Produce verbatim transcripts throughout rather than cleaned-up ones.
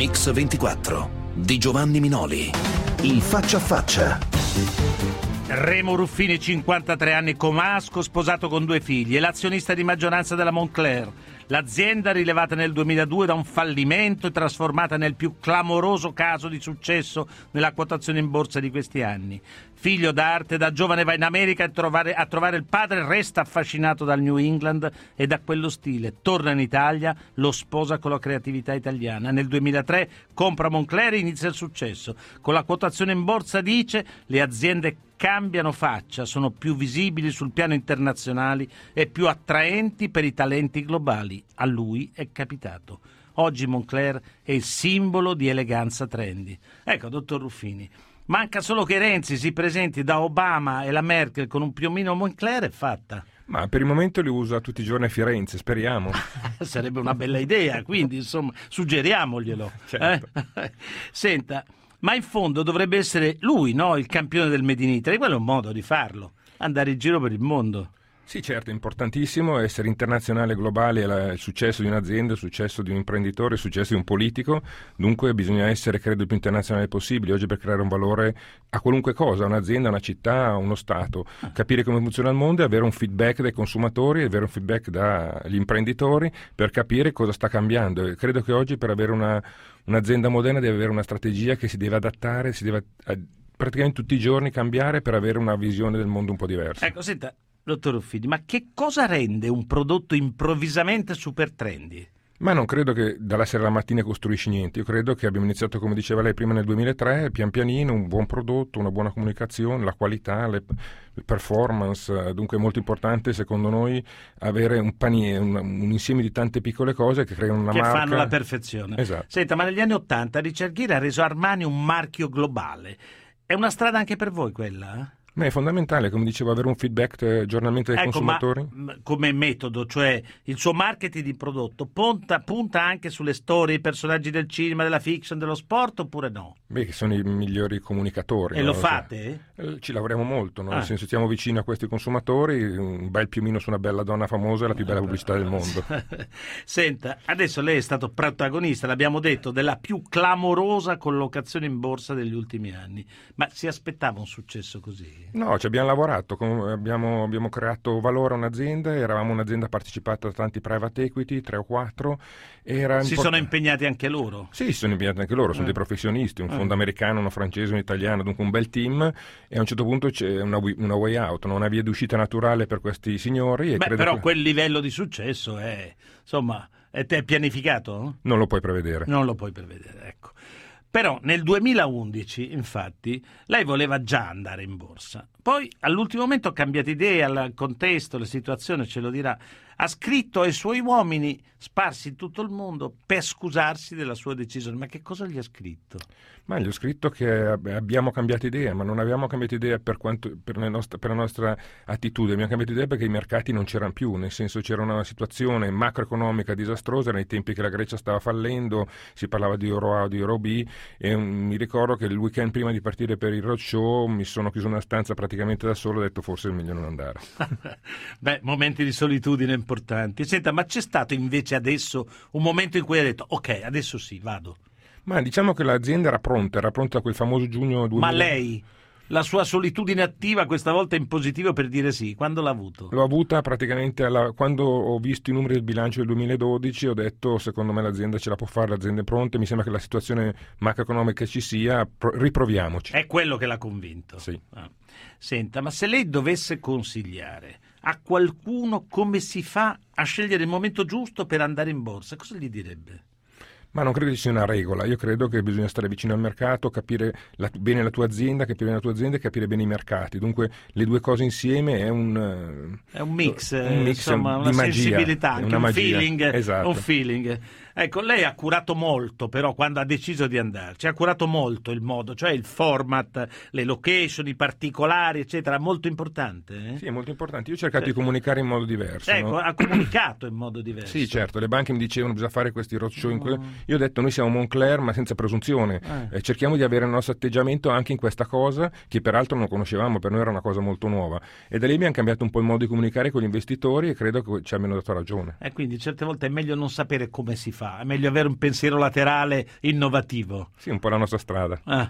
Mix ventiquattro di Giovanni Minoli. Il faccia a faccia. Remo Ruffini, cinquantatré anni, comasco, sposato con due figli, è l'azionista di maggioranza della Moncler. L'azienda, rilevata nel duemiladue da un fallimento, è trasformata nel più clamoroso caso di successo nella quotazione in borsa di questi anni. Figlio d'arte, da giovane va in America a trovare, a trovare il padre, resta affascinato dal New England e da quello stile. Torna in Italia, lo sposa con la creatività italiana. Nel duemilatré compra Moncler e inizia il successo. Con la quotazione in borsa, dice, le aziende cambiano faccia, sono più visibili sul piano internazionale e più attraenti per i talenti globali. A lui è capitato. Oggi Moncler è il simbolo di eleganza trendy. Ecco, dottor Ruffini, manca solo che Renzi si presenti da Obama e la Merkel con un piumino Moncler, è fatta. Ma per il momento li usa tutti i giorni a Firenze, speriamo. Sarebbe una bella idea, quindi insomma suggeriamoglielo. Certo. Eh? Senta, ma in fondo dovrebbe essere lui, no, il campione del Made in Italy. Quello è un modo di farlo, andare in giro per il mondo. Sì, certo, è importantissimo essere internazionale e globale, è la, il successo di un'azienda, il successo di un imprenditore, il successo di un politico, dunque bisogna essere, credo, il più internazionale possibile oggi per creare un valore a qualunque cosa, un'azienda, una città, uno Stato, capire come funziona il mondo e avere un feedback dai consumatori, avere un feedback dagli imprenditori per capire cosa sta cambiando. E credo che oggi per avere una, un'azienda moderna deve avere una strategia che si deve adattare, si deve a, praticamente tutti i giorni cambiare per avere una visione del mondo un po' diversa. Ecco, senta, dottor Ruffini, ma che cosa rende un prodotto improvvisamente super trendy? Ma non credo che dalla sera alla mattina costruisci niente, io credo che abbiamo iniziato, come diceva lei prima, nel duemilatré, pian pianino, un buon prodotto, una buona comunicazione, la qualità, le, le performance, dunque è molto importante secondo noi avere un paniere, un, un insieme di tante piccole cose che creano una che marca. Che fanno la perfezione. Esatto. Senta, ma negli anni Ottanta Richard Gere ha reso Armani un marchio globale, è una strada anche per voi quella? Eh? Ma è fondamentale, come dicevo, avere un feedback giornalmente dai ecco, consumatori. Ma come metodo, cioè il suo marketing di prodotto punta, punta anche sulle storie, i personaggi del cinema, della fiction, dello sport, oppure no? Beh, che sono i migliori comunicatori. E no? lo fate? Cioè, ci lavoriamo molto, no? ah. Nel senso stiamo vicini a questi consumatori, un bel piumino su una bella donna famosa è la più bella pubblicità del mondo. Senta, adesso lei è stato protagonista, l'abbiamo detto, della più clamorosa collocazione in borsa degli ultimi anni, ma si aspettava un successo così? No, ci abbiamo lavorato, abbiamo, abbiamo creato valore a un'azienda, eravamo un'azienda partecipata da tanti private equity, tre o quattro. Era si import- sono impegnati anche loro? Sì, si sono impegnati anche loro, sono eh. dei professionisti, un eh. fondo americano, uno francese, un italiano, dunque un bel team, e a un certo punto c'è una, una way out, no? Una via d'uscita naturale per questi signori. E Beh, credo però che... quel livello di successo è, insomma, è, è pianificato? Non lo puoi prevedere. Non lo puoi prevedere, ecco. Però nel duemilaundici, infatti, lei voleva già andare in borsa. Poi all'ultimo momento ha cambiato idea, il contesto, la situazione ce lo dirà. Ha scritto ai suoi uomini sparsi in tutto il mondo per scusarsi della sua decisione. Ma che cosa gli ha scritto? Ma gli ho scritto che abbiamo cambiato idea, ma non abbiamo cambiato idea per, quanto, per, la nostra, per la nostra attitudine, abbiamo cambiato idea perché i mercati non c'erano più, nel senso c'era una situazione macroeconomica disastrosa, nei tempi che la Grecia stava fallendo, si parlava di Euro A o di Euro B, e um, mi ricordo che il weekend prima di partire per il roadshow mi sono chiuso in una stanza praticamente da solo e ho detto forse è meglio non andare. Beh, momenti di solitudine importanti. Senta, ma c'è stato invece adesso un momento in cui ha detto ok, adesso sì, vado? Ma diciamo che l'azienda era pronta, era pronta a quel famoso giugno duemila. Ma lei, la sua solitudine attiva questa volta in positivo per dire sì, quando l'ha avuto? L'ho avuta praticamente alla, quando ho visto i numeri del bilancio del duemiladodici, ho detto secondo me l'azienda ce la può fare, l'azienda è pronta, mi sembra che la situazione macroeconomica ci sia, pro, riproviamoci. È quello che l'ha convinto? Sì. Ah. Senta, ma se lei dovesse consigliare a qualcuno come si fa a scegliere il momento giusto per andare in borsa, cosa gli direbbe? Ma non credo ci sia una regola, io credo che bisogna stare vicino al mercato, capire la, bene la tua azienda, capire bene la tua azienda e capire bene i mercati. Dunque le due cose insieme è un è un mix, un mix insomma, di una magia, sensibilità, anche una un magia. feeling, Esatto. un feeling. Ecco, lei ha curato molto però quando ha deciso di andarci, ha curato molto il modo, cioè il format, le location, i particolari, eccetera, molto importante. Eh? Sì, è molto importante. Io ho cercato sì. di comunicare in modo diverso. Ecco, no? ha comunicato in modo diverso. Sì, certo, le banche mi dicevano bisogna fare questi roadshow. No. In que... Io ho detto noi siamo Moncler ma senza presunzione, eh. Eh, cerchiamo di avere il nostro atteggiamento anche in questa cosa che peraltro non conoscevamo, per noi era una cosa molto nuova. E da lì abbiamo cambiato un po' il modo di comunicare con gli investitori e credo che ci abbiano dato ragione. E quindi certe volte è meglio non sapere come si fa fa? È meglio avere un pensiero laterale innovativo. Sì, un po' la nostra strada. Ah,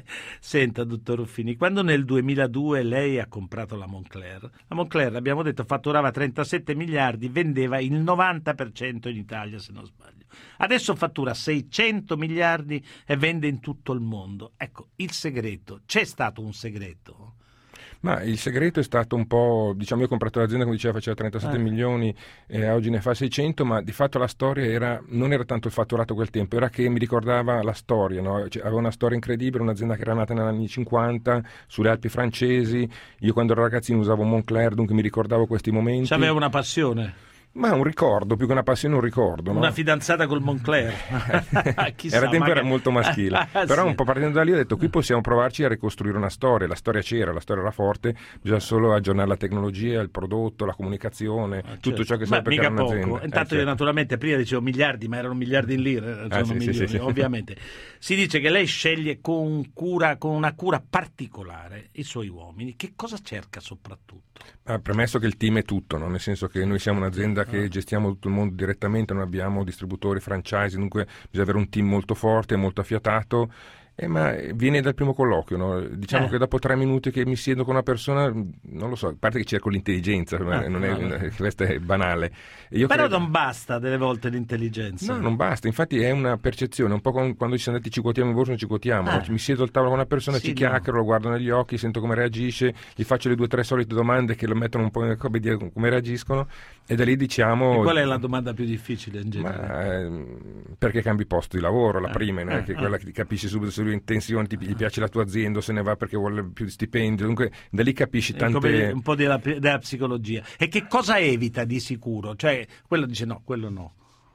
senta, dottor Ruffini, quando nel duemiladue lei ha comprato la Moncler, la Moncler, abbiamo detto, fatturava trentasette miliardi, vendeva il novanta per cento in Italia, se non sbaglio. Adesso fattura seicento miliardi e vende in tutto il mondo. Ecco, il segreto, c'è stato un segreto? Ma il segreto è stato un po', diciamo, io ho comprato l'azienda, come diceva, faceva trentasette eh. milioni, e oggi ne fa seicento, ma di fatto la storia era, non era tanto il fatturato quel tempo, era che mi ricordava la storia, no? Cioè, aveva una storia incredibile, un'azienda che era nata negli anni cinquanta, sulle Alpi francesi, io quando ero ragazzino usavo Moncler, dunque mi ricordavo questi momenti. C'aveva una passione. Ma un ricordo, più che una passione, un ricordo. Una no? fidanzata col Moncler. Chissà, era tempo magari... era molto maschile. Però sì. un po' partendo da lì ho detto, qui possiamo provarci a ricostruire una storia. La storia c'era, la storia era forte, bisogna solo aggiornare la tecnologia, il prodotto, la comunicazione, ah, tutto certo. ciò che serve per creare un'azienda. Intanto eh, certo. io naturalmente prima dicevo miliardi, ma erano miliardi in lire, ah, sono sì, milioni, sì, sì, ovviamente. Si dice che lei sceglie con cura, con una cura particolare i suoi uomini. Che cosa cerca soprattutto? Ah, premesso che il team è tutto, no? Nel senso che noi siamo un'azienda che gestiamo tutto il mondo direttamente, non abbiamo distributori, franchise, dunque bisogna avere un team molto forte, molto affiatato. Eh, ma viene dal primo colloquio, no? Diciamo eh. che dopo tre minuti che mi siedo con una persona, non lo so, a parte che cerco l'intelligenza, ah, non è, no. questo è banale. Io Però credo... non basta delle volte l'intelligenza. No, non basta, infatti è una percezione, un po' come quando ci siamo andati ci quotiamo in borsa, non ci quotiamo, ah. no? Mi siedo al tavolo con una persona, sì, ci chiacchiero, no. lo guardo negli occhi, sento come reagisce, gli faccio le due o tre solite domande che lo mettono un po' come dire come reagiscono e da lì diciamo... E qual è la domanda più difficile in genere? Ma, eh, perché cambi posto di lavoro, la ah. prima, non è ah. che ah. quella che ti capisci subito se lui in tensione, ti gli piace la tua azienda, se ne va perché vuole più stipendio, dunque da lì capisci tante... Come un po' della, della psicologia. E che cosa evita di sicuro? Cioè, quello dice no, quello no.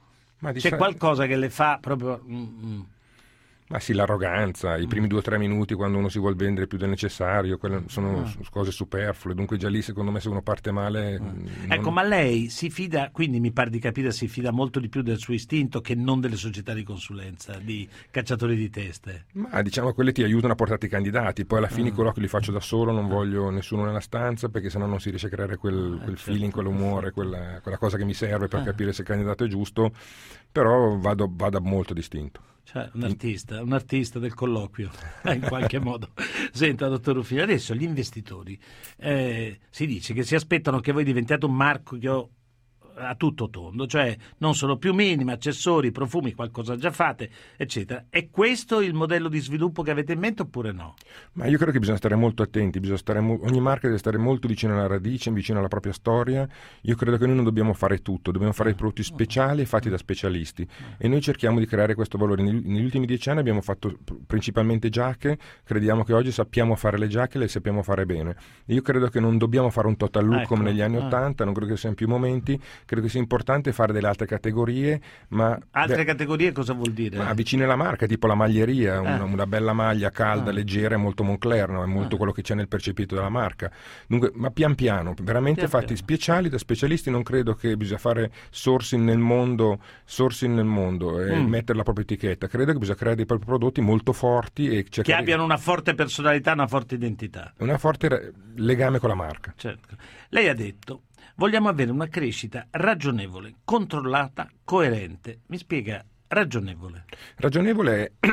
Ma C'è sa... qualcosa che le fa proprio... Mm-mm. Ma sì, l'arroganza, i primi due o tre minuti quando uno si vuol vendere più del necessario, quelle sono ah. cose superflue, dunque già lì secondo me se uno parte male... Ah. Non... Ecco, ma lei si fida, quindi mi pare di capire, si fida molto di più del suo istinto che non delle società di consulenza, di cacciatori di teste? Ma diciamo quelle ti aiutano a portarti i candidati, poi alla fine ah. i colloqui li faccio da solo, non voglio nessuno nella stanza perché sennò non si riesce a creare quel, quel ah, feeling, certo. quell'umore, quella, quella cosa che mi serve per ah. capire se il candidato è giusto, però vado, vado molto distinto. Cioè, un artista, un artista del colloquio, in qualche modo. Senta, dottor Ruffini, adesso gli investitori eh, si dice che si aspettano che voi diventiate un marchio a tutto tondo, cioè non solo più minimi, accessori, profumi, qualcosa già fate, eccetera. È questo il modello di sviluppo che avete in mente oppure no? Ma io credo che bisogna stare molto attenti, bisogna stare mo- ogni marca deve stare molto vicino alla radice, vicino alla propria storia. Io credo che noi non dobbiamo fare tutto, dobbiamo fare prodotti speciali e fatti da specialisti e noi cerchiamo di creare questo valore. Negli, negli ultimi dieci anni abbiamo fatto principalmente giacche, crediamo che oggi sappiamo fare le giacche e le sappiamo fare bene. Io credo che non dobbiamo fare un total look ecco. come negli anni ottanta, non credo che siano più momenti. Credo che sia importante fare delle altre categorie, ma... Altre beh, categorie cosa vuol dire? Ma vicine alla marca, tipo la maglieria, ah. una, una bella maglia calda, ah. leggera, è molto Moncler, no? È molto ah. quello che c'è nel percepito della marca. Dunque, ma pian piano, veramente pian fatti piano. speciali da specialisti, non credo che bisogna fare sourcing nel mondo, sourcing nel mondo e mm. mettere la propria etichetta. Credo che bisogna creare dei propri prodotti molto forti e che abbiano una forte personalità, una forte identità. Una forte legame con la marca. Certo. Lei ha detto vogliamo avere una crescita ragionevole, controllata, coerente. Mi spiega ragionevole? Ragionevole è...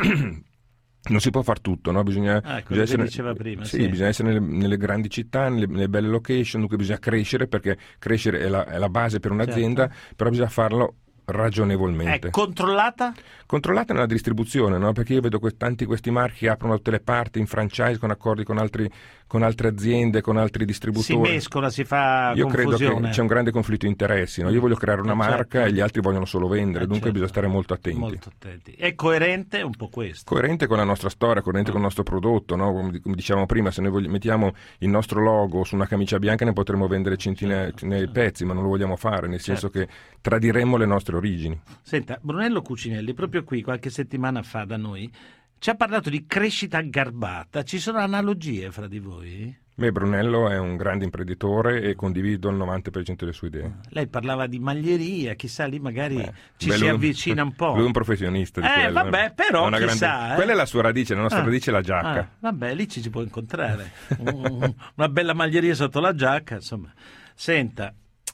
Non si può far tutto, no? Bisogna, ah, bisogna essere, diceva prima, sì, sì. bisogna essere nelle, nelle grandi città, nelle, nelle belle location, dunque bisogna crescere perché crescere è la, è la base per un'azienda, certo. però bisogna farlo ragionevolmente. È controllata? Controllata nella distribuzione, no? Perché io vedo que- tanti questi marchi che aprono da tutte le parti in franchise con accordi con altri con altre aziende, con altri distributori. Si mescola, si fa io confusione. Io credo che c'è un grande conflitto di interessi, no? Io voglio creare una eh, marca certo. e gli altri vogliono solo vendere, eh, dunque certo. bisogna stare molto attenti. Molto attenti. È coerente un po' questo? Coerente con la nostra storia, coerente ah. con il nostro prodotto, no? Come, come dicevamo prima, se noi vogliamo, mettiamo il nostro logo su una camicia bianca ne potremo vendere centinaia di certo. pezzi, ma non lo vogliamo fare, nel senso certo. che tradiremmo le nostre origini. Senta, Brunello Cucinelli, proprio qui qualche settimana fa da noi, ci ha parlato di crescita garbata. Ci sono analogie fra di voi? Beh, Brunello è un grande imprenditore e condivido il novanta per cento delle sue idee. Lei parlava di maglieria, chissà, lì magari Beh, beh, ci lui, si avvicina un po'. Lui è un professionista di eh, quello. vabbè, però una chissà. Grande... Eh. Quella è la sua radice, la nostra ah, radice è la giacca. Ah, vabbè, lì ci si può incontrare. Una bella maglieria sotto la giacca, insomma. Senta,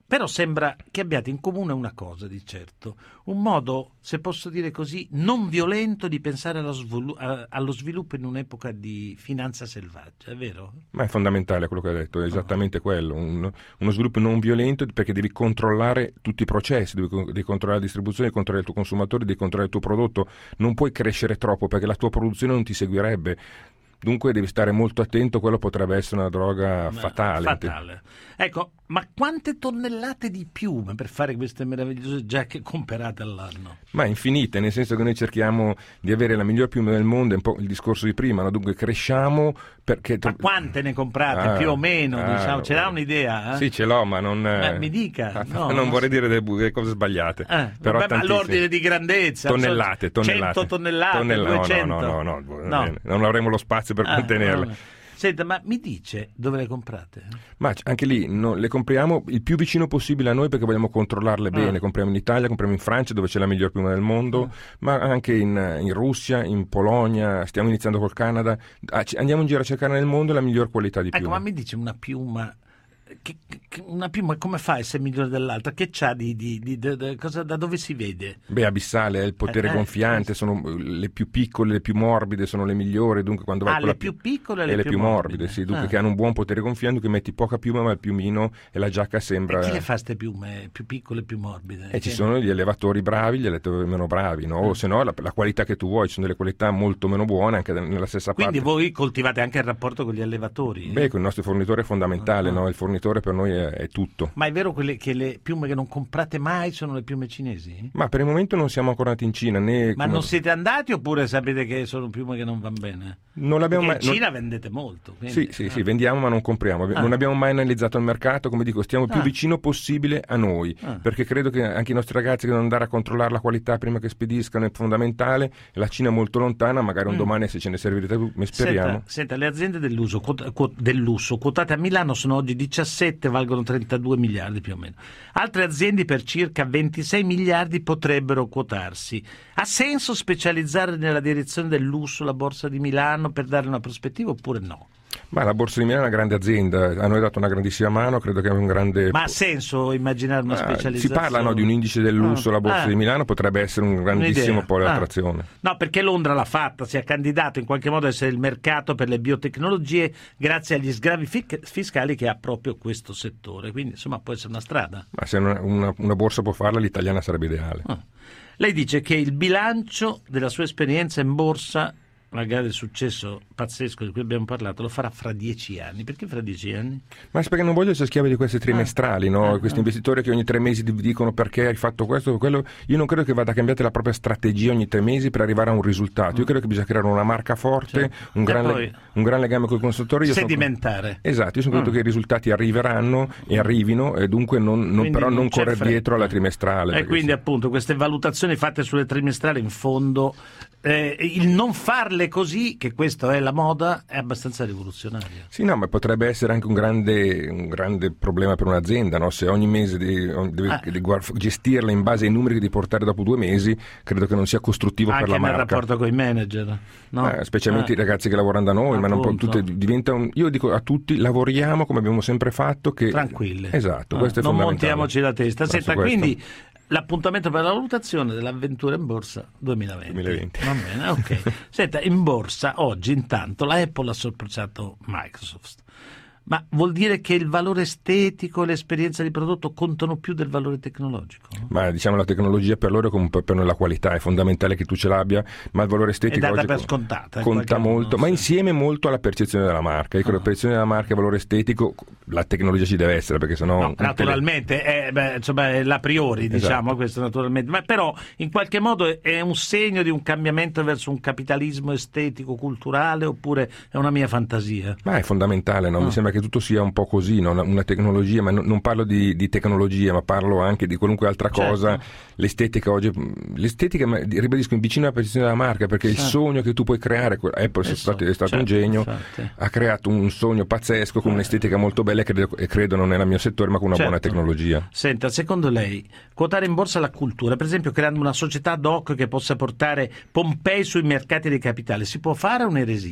Però sembra che abbiate in comune una cosa di certo, un modo, se posso dire così, non violento di pensare allo, svolu- allo sviluppo in un'epoca di finanza selvaggia, è vero? Ma è fondamentale quello che hai detto, è esattamente oh. quello, un, uno sviluppo non violento perché devi controllare tutti i processi, devi, devi controllare la distribuzione, devi controllare il tuo consumatore, devi controllare il tuo prodotto, non puoi crescere troppo perché la tua produzione non ti seguirebbe. Dunque devi stare molto attento, quello potrebbe essere una droga fatale. Fatale. Ecco, ma quante tonnellate di piume per fare queste meravigliose giacche comperate all'anno? Ma infinite, nel senso che noi cerchiamo di avere la miglior piuma del mondo, è un po' il discorso di prima, no? Dunque cresciamo perché... Ma quante ne comprate, ah, più o meno, ah, diciamo? Ce l'ha un'idea? Eh? Sì, ce l'ho, ma non... Eh, mi dica. No, non non vorrei so. dire delle, delle cose sbagliate. Eh, però vabbè, ma l'ordine di grandezza. Tonnellate, tonnellate. cento tonnellate, Tonnella- duecento. No, no, no, no, no. non avremo lo spazio per Ah, contenerle. no. Senta, ma mi dice dove le comprate? Ma anche lì no, le compriamo il più vicino possibile a noi perché vogliamo controllarle bene. Ah. Compriamo in Italia, compriamo in Francia dove c'è la miglior piuma del mondo, ah. ma anche in, in Russia, in Polonia, stiamo iniziando col Canada. Andiamo in giro a cercare nel mondo la miglior qualità di piuma. Ecco, ma mi dice una piuma... Che, che, una piuma come fa a essere migliore dell'altra? Che c'ha di, di, di, di, di cosa, da dove si vede? Beh, abissale, è il potere eh, gonfiante, eh, sono le più piccole, le più morbide, sono le migliori, dunque quando vai ah, con le la più piccole e e le, le più, più morbide, morbide, sì, dunque ah. che hanno un buon potere gonfiante, che metti poca piuma ma il piumino e la giacca sembra... E chi le fa queste piume più piccole e più morbide? E che... ci sono gli allevatori bravi, gli allevatori meno bravi, no? O ah. se no la, la qualità che tu vuoi, ci sono delle qualità molto meno buone anche nella stessa Quindi parte. voi coltivate anche il rapporto con gli allevatori? Beh, con il nostro fornitore è fondamentale, ah. no? Il fornitore per noi è, è tutto. Ma è vero quelle, che le piume che non comprate mai sono le piume cinesi? Ma per il momento non siamo ancora andati in Cina, né... Ma come... non siete andati oppure sapete che sono piume che non vanno bene? Non l'abbiamo Perché mai... in Cina non... vendete molto. Quindi... Sì, sì, ah. sì, vendiamo ma non compriamo. Ah. Non abbiamo mai analizzato il mercato, come dico, stiamo più Ah. vicino possibile a noi, Ah. perché credo che anche i nostri ragazzi che devono andare a controllare la qualità prima che spediscano è fondamentale. La Cina è molto lontana, magari un Mm. domani se ce ne servirete più, speriamo. Senta, senta, le aziende dell'uso, quot- quot- del lusso quotate a Milano sono oggi diciassette, valgono trentadue miliardi più o meno. Altre aziende per circa ventisei miliardi potrebbero quotarsi. Ha senso specializzare nella direzione del lusso la Borsa di Milano per dare una prospettiva oppure no? Ma la Borsa di Milano è una grande azienda, a noi ha dato una grandissima mano, credo che è un grande... Ma ha senso immaginare una Ah, specializzazione? si parla no, di un indice del lusso, Ah, la Borsa ah. di Milano potrebbe essere un grandissimo Un'idea. polo di Ah. attrazione. No, perché Londra l'ha fatta, si è candidato in qualche modo a essere il mercato per le biotecnologie grazie agli sgravi fic- fiscali che ha proprio questo settore, quindi insomma può essere una strada. Ma se una, una, una borsa può farla, l'italiana sarebbe ideale. Ah. Lei dice che il bilancio della sua esperienza in borsa, magari il successo pazzesco di cui abbiamo parlato, lo farà fra dieci anni. Perché fra dieci anni? Ma perché non voglio essere schiavo di queste trimestrali, no? Ah, Questi ah. investitori che ogni tre mesi ti dicono perché hai fatto questo o quello. Io non credo che vada cambiata la propria strategia ogni tre mesi per arrivare a un risultato. Io credo che bisogna creare una marca forte, Certo. un, E gran, poi le- un gran legame con i consumatori. Io sono- Sedimentare. Esatto, io sono convinto Mm. che i risultati arriveranno e arrivino e dunque non, non- Quindi però non non c'è correre fretta. dietro alla trimestrale. E perché quindi sì. appunto queste valutazioni fatte sulle trimestrali in fondo, eh, il non farle così, che questo è la moda, è abbastanza rivoluzionario. Sì, no, ma potrebbe essere anche un grande, un grande problema per un'azienda, no? Se ogni mese devi, devi Ah. devi guard- gestirla in base ai numeri che devi portare dopo due mesi, credo che non sia costruttivo Anche per la nel marca. rapporto con i manager, no? Eh, specialmente Ah. i ragazzi che lavorano da noi, ma non può, Appunto. tutte, diventa un, io dico a tutti lavoriamo come abbiamo sempre fatto, che Tranquilli. Esatto, Ah, questo è non fondamentale. montiamoci la testa. Ma su Senta, questo- quindi l'appuntamento per la valutazione dell'avventura in borsa duemilaventi. duemilaventi. Va bene, ok. Senta, in borsa oggi intanto la Apple ha sorpassato Microsoft. Ma vuol dire che il valore estetico e l'esperienza di prodotto contano più del valore tecnologico? Ma diciamo la tecnologia per loro è come per noi la qualità, è fondamentale che tu ce l'abbia, ma il valore estetico È data oggi per co- scontata, in conta qualche modo, molto, ma sì. insieme molto alla percezione della marca. Io credo Ah. la percezione della marca e il valore estetico, la tecnologia ci deve essere, perché sennò... No, un tele- naturalmente è, beh, insomma, è l'a priori, diciamo, Esatto. questo naturalmente, ma però in qualche modo è- è un segno di un cambiamento verso un capitalismo estetico culturale oppure è una mia fantasia? Ma è fondamentale, no? Mi Ah. sembra che tutto sia un po' così, no? una, una tecnologia, ma non, non parlo di, di tecnologia, ma parlo anche di qualunque altra Certo. cosa. L'estetica oggi, l'estetica, ma, ribadisco, vicino alla percezione della marca, perché il Certo. sogno che tu puoi creare, Apple è stato, è stato Certo, un genio, infatti. ha creato un sogno pazzesco con un'estetica molto bella e credo, e credo non nel mio settore, ma con una Certo. buona tecnologia. Senta, secondo lei, quotare in borsa la cultura, per esempio creando una società ad hoc che possa portare Pompei sui mercati dei capitali, si può fare un'eresia?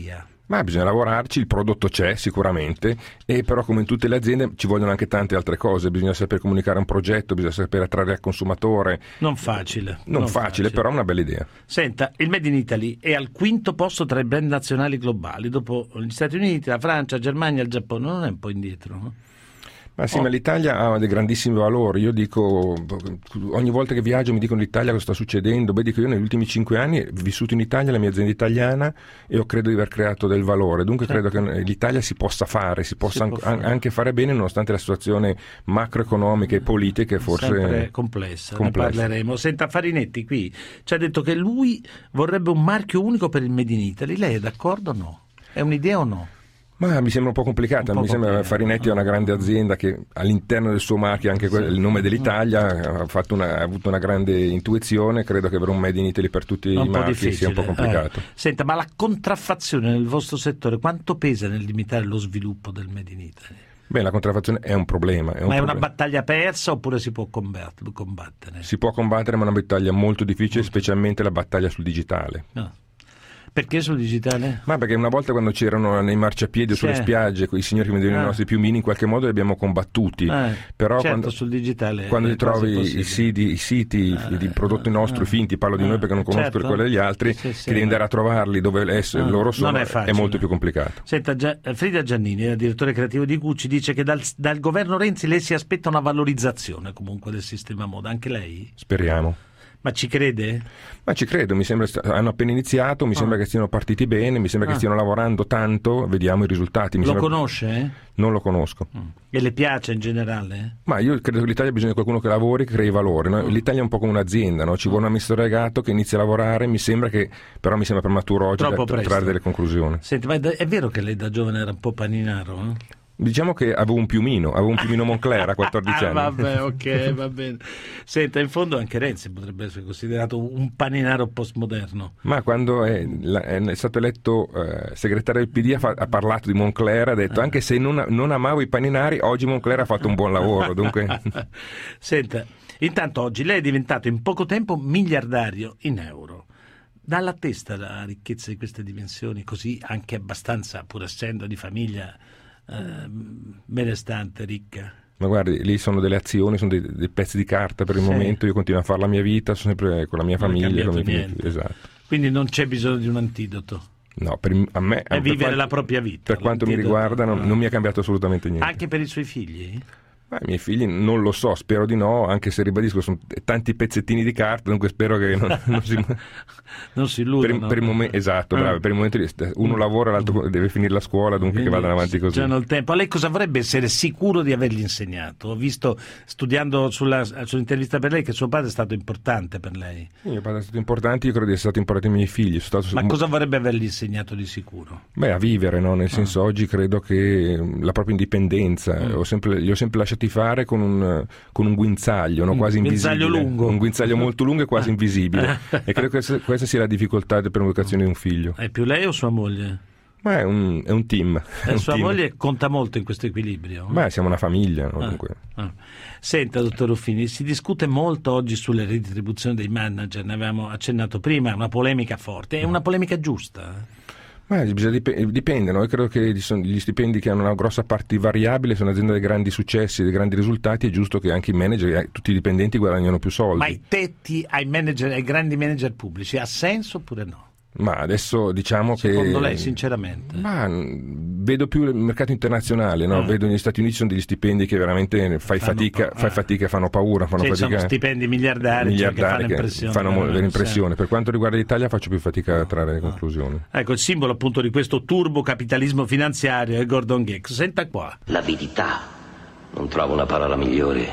Ma bisogna lavorarci, il prodotto c'è sicuramente, e però come in tutte le aziende ci vogliono anche tante altre cose, bisogna saper comunicare un progetto, bisogna saper attrarre al consumatore. Non facile. Non, non facile, facile, però è una bella idea. Senta, il Made in Italy è al quinto posto tra i brand nazionali globali, dopo gli Stati Uniti, la Francia, la Germania, il Giappone, non è un po' indietro, no? Ma sì, oh. ma l'Italia ha dei grandissimi valori. Io dico, ogni volta che viaggio mi dicono l'Italia cosa sta succedendo. Beh, dico, io negli ultimi cinque anni ho vissuto in Italia, la mia azienda italiana, e ho credo di aver creato del valore. Dunque certo. credo che l'Italia si possa fare, si possa si an- fare. anche fare bene, nonostante la situazione macroeconomica e politica forse sempre complessa, complessa. Ne parleremo. Senta, Farinetti qui ci ha detto che lui vorrebbe un marchio unico per il Made in Italy. Lei è d'accordo o no? È un'idea o no? Ma mi sembra un po' complicata, un po' mi sembra che Farinetti è una grande azienda che all'interno del suo marchio anche sì. il nome dell'Italia ha, fatto una, ha avuto una grande intuizione, credo che avere un Made in Italy per tutti i marchi difficile. sia un po' complicato. Eh. Senta, ma la contraffazione nel vostro settore quanto pesa nel limitare lo sviluppo del Made in Italy? Beh, la contraffazione è un problema. È un ma è problema. Una battaglia persa oppure si può combattere? Si può combattere, ma è una battaglia molto difficile, molto. specialmente la battaglia sul digitale. No. Perché sul digitale? Ma perché una volta quando c'erano nei marciapiedi o sulle sì. spiagge quei signori che vendevano ah. i nostri piumini, in qualche modo li abbiamo combattuti. Eh, Però certo, quando, sul digitale quando ti trovi i siti, i siti eh, di prodotti nostri eh, finti, parlo di eh, noi perché non conosco certo. quelli degli altri, sì, sì, che devi andare a trovarli dove eh, loro sono, è, è molto più complicato. Senta, Gia, Frida Giannini, il direttore creativo di Gucci, dice che dal, dal governo Renzi lei si aspetta una valorizzazione comunque del sistema moda, anche lei? Speriamo. Ma ci crede? Ma ci credo, mi sembra hanno appena iniziato, mi ah. sembra che stiano partiti bene, mi sembra ah. che stiano lavorando tanto, vediamo i risultati. Mi lo sembra... conosce? Non lo conosco. Mm. E le piace in generale? Ma io credo che l'Italia ha bisogno di qualcuno che lavori, che crei valore. No? Mm. L'Italia è un po' come un'azienda, no? Ci vuole un amministratore delegato che inizia a lavorare, mi sembra che, però mi sembra prematuro oggi da trarre delle conclusioni. Senti, ma è vero che lei da giovane era un po' paninaro? Eh? Diciamo che avevo un piumino, avevo un piumino Moncler a quattordici anni. Ah, vabbè, ok, va bene. Senta, in fondo anche Renzi potrebbe essere considerato un paninaro postmoderno. Ma quando è, è stato eletto eh, segretario del P D ha, fa, ha parlato di Moncler, ha detto ah. anche se non, non amavo i paninari, oggi Moncler ha fatto un buon lavoro. Dunque... Senta, intanto oggi lei è diventato in poco tempo miliardario in euro. Dalla testa la ricchezza di queste dimensioni, così anche abbastanza, pur essendo di famiglia... Uh, benestante, ricca. Ma guardi, lì sono delle azioni, sono dei, dei pezzi di carta per il sì. momento. Io continuo a fare la mia vita, sono sempre con la mia non famiglia, con i miei figli. Esatto. Quindi non c'è bisogno di un antidoto. No, per, a me è vivere quanto, la propria vita. Per quanto mi riguarda, non, non mi ha cambiato assolutamente niente. Anche per i suoi figli? Ma i miei figli non lo so, spero di no, anche se ribadisco sono tanti pezzettini di carta, dunque spero che non, non si non si illudano. Per, per il momento, esatto, bravo, per il momento uno lavora, l'altro deve finire la scuola, dunque quindi che vadano avanti così. C'hanno il tempo. A lei cosa vorrebbe essere sicuro di avergli insegnato? Ho visto, studiando sulla, sull'intervista per lei, che suo padre è stato importante per lei. Sì, mio padre è stato importante, io credo di essere stato importante ai miei figli. Sono stato... Ma cosa vorrebbe avergli insegnato di sicuro? Beh, a vivere, no? Nel senso, ah. oggi credo che la propria indipendenza, mm. ho sempre, li ho sempre lasciati fare con un con un guinzaglio, no? Quasi invisibile. Guinzaglio lungo. Un guinzaglio molto lungo e quasi invisibile. E credo che questa sia la difficoltà per l'educazione di un figlio. È più lei o sua moglie? Ma è un, è un team. E un sua team. moglie conta molto in questo equilibrio? Beh, siamo una famiglia. No? Ah, ah. Senta, dottor Ruffini, si discute molto oggi sulle ritribuzioni dei manager, ne avevamo accennato prima, una polemica forte. È una polemica giusta? Ma dipende, no? Io credo che gli stipendi che hanno una grossa parte variabile sono aziende dei grandi successi, dei grandi risultati, è giusto che anche i manager, tutti i dipendenti guadagnano più soldi. Ma i tetti ai manager, ai grandi manager pubblici, ha senso oppure no? Ma adesso diciamo Secondo che... Secondo lei, sinceramente? Ma vedo più il mercato internazionale, no? ah. Vedo negli Stati Uniti sono degli stipendi che veramente fai fanno fatica, pa- fai ah. fatica, fanno paura, fanno cioè, fatica. Sono stipendi miliardari, miliardari cioè, che fanno impressione. Fanno eh, l'impressione. Sì. Per quanto riguarda l'Italia faccio più fatica a trarre le ah. conclusioni. Ecco, il simbolo appunto di questo turbo capitalismo finanziario è Gordon Gekko. Senta qua. L'avidità, non trovo una parola migliore,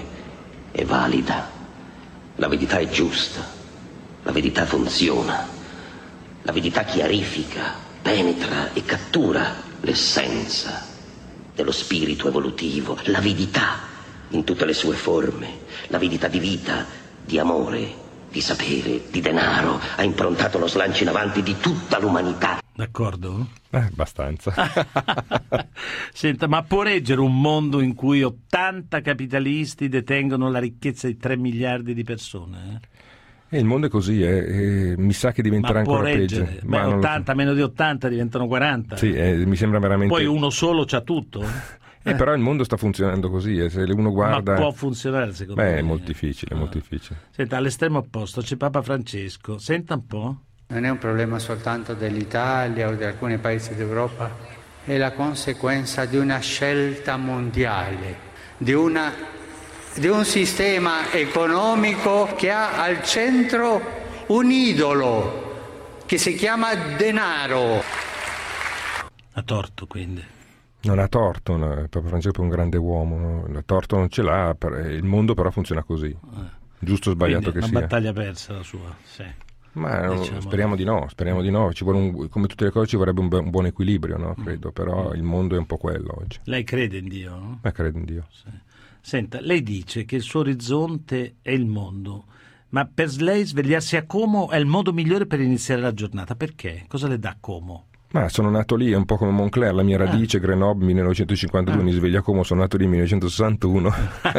è valida. L'avidità è giusta, l'avidità funziona. L'avidità chiarifica, penetra e cattura l'essenza dello spirito evolutivo. L'avidità in tutte le sue forme, l'avidità di vita, di amore, di sapere, di denaro, ha improntato lo slancio in avanti di tutta l'umanità. D'accordo? Eh, abbastanza. Senta, ma può reggere un mondo in cui ottanta capitalisti detengono la ricchezza di tre miliardi di persone? Eh? E il mondo è così, eh, e mi sa che diventerà ma può ancora reggere. peggio. Beh, Ma non lo so. ottanta meno di ottanta diventano quaranta. Sì, eh, mi sembra veramente. Poi uno solo c'ha tutto. Eh, però il mondo sta funzionando così, e se uno guarda. Ma può funzionare secondo Beh, me? è molto difficile, è Ah. molto difficile. Senta, all'estremo opposto c'è Papa Francesco. Senta un po'. Non è un problema soltanto dell'Italia o di alcuni paesi d'Europa, è la conseguenza di una scelta mondiale, di, una, di un sistema economico che ha al centro un idolo che si chiama denaro. Ha torto, quindi. Non ha torto, no? Papa Francesco è un grande uomo, no? Il torto non ce l'ha, per- il mondo però funziona così, giusto o sbagliato Quindi che una sia. battaglia persa la sua, sì. Ma no, diciamo. speriamo di no, speriamo di no. Ci vuole un- come tutte le cose ci vorrebbe un, bu- un buon equilibrio, no? Credo, però il mondo è un po' quello oggi. Lei crede in Dio, no? Ma credo in Dio. Sì. Senta, lei dice che il suo orizzonte è il mondo, ma per lei svegliarsi a Como è il modo migliore per iniziare la giornata. Perché? Cosa le dà Como? Ma sono nato lì, è un po' come Moncler, la mia radice, Grenoble millenovecentocinquantadue, Ah. mi sveglia come sono nato lì nel millenovecentosessantuno.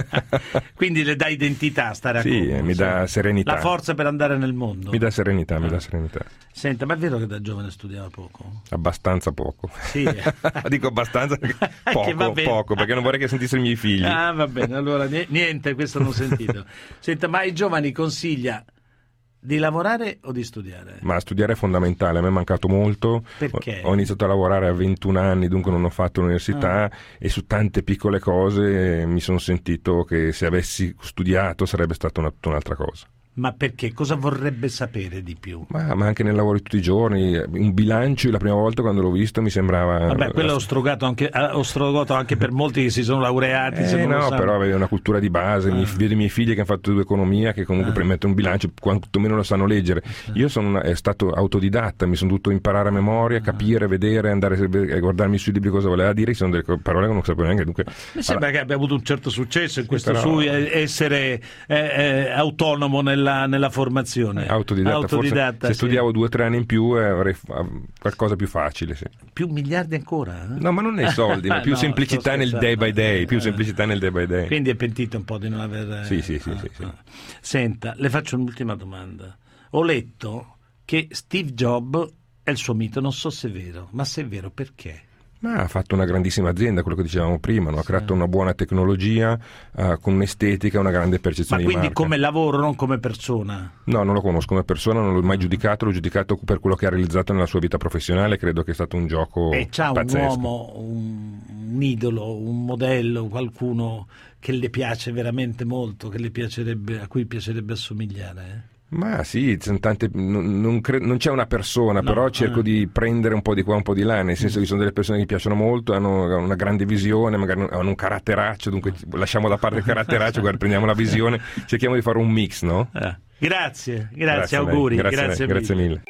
Quindi le dà identità stare a Sì, Como. mi dà serenità. La forza per andare nel mondo. Mi dà serenità, Ah. mi dà serenità. Senta, ma è vero che da giovane studiava poco? Abbastanza poco. Sì. Dico abbastanza perché poco, va bene. poco, perché non vorrei che sentissero i miei figli. Ah, va bene, allora ni- niente, questo non ho sentito. Senta, ma ai giovani consiglia di lavorare o di studiare? Ma studiare è fondamentale, a me è mancato molto. Perché? Ho iniziato a lavorare a ventuno anni, dunque non ho fatto l'università Ah. e su tante piccole cose mi sono sentito che se avessi studiato sarebbe stata una, tutta un'altra cosa. Ma perché? Cosa vorrebbe sapere di più? Ma, ma anche nel lavoro di tutti i giorni, un bilancio la prima volta quando l'ho visto mi sembrava... Vabbè, quello ho strogato anche, eh, ho strogato anche per molti che si sono laureati. se Eh, non lo no, sanno. però aveva una cultura di base, mi, vedo i miei figli che hanno fatto due economia che comunque Ah. permettono un bilancio, quantomeno lo sanno leggere. Io sono una- è stato autodidatta, mi sono dovuto imparare a memoria, capire, vedere, andare a a guardarmi sui libri cosa voleva dire, sono delle co- parole che non sapevo neanche. Dunque, Mi sembra che abbia avuto un certo successo in questo però- suo eh, essere eh, eh, autonomo nella, nella formazione. autodidatta, Autodidatta, forse se sì. studiavo due o tre anni in più eh, avrei fa- qualcosa più facile, sì. Più miliardi ancora? eh? No, ma non nei soldi, ma più No, semplicità sto nel day by scherzando. day, più Eh. semplicità nel day by day. Quindi è pentito un po' di non aver... eh, Sì, sì, sì, ah, sì, sì. ah. Senta, le faccio un'ultima domanda. Ho letto che Steve Jobs è il suo mito, non so se è vero, ma se è vero perché? Ma ha fatto una grandissima azienda, quello che dicevamo prima, no? Ha creato una buona tecnologia eh, con un'estetica, una grande Ma percezione di quindi marca. come lavoro, non come persona? No, non lo conosco come persona, non l'ho mai giudicato, l'ho giudicato per quello che ha realizzato nella sua vita professionale, credo che è stato un gioco E c'ha un pazzesco. uomo, un, un idolo, un modello, qualcuno che le piace veramente molto, che le piacerebbe, a cui piacerebbe assomigliare? eh? Ma sì, sono tante, non, non cre- non c'è una persona, No, però cerco eh. di prendere un po' di qua, un po' di là, nel senso che sono delle persone che mi piacciono molto, hanno una grande visione, magari hanno un caratteraccio, dunque lasciamo da parte il caratteraccio, guarda, prendiamo la visione, cerchiamo di fare un mix, no? Eh. Grazie, grazie, Grazie a lei, auguri, grazie a lei, grazie, grazie mille.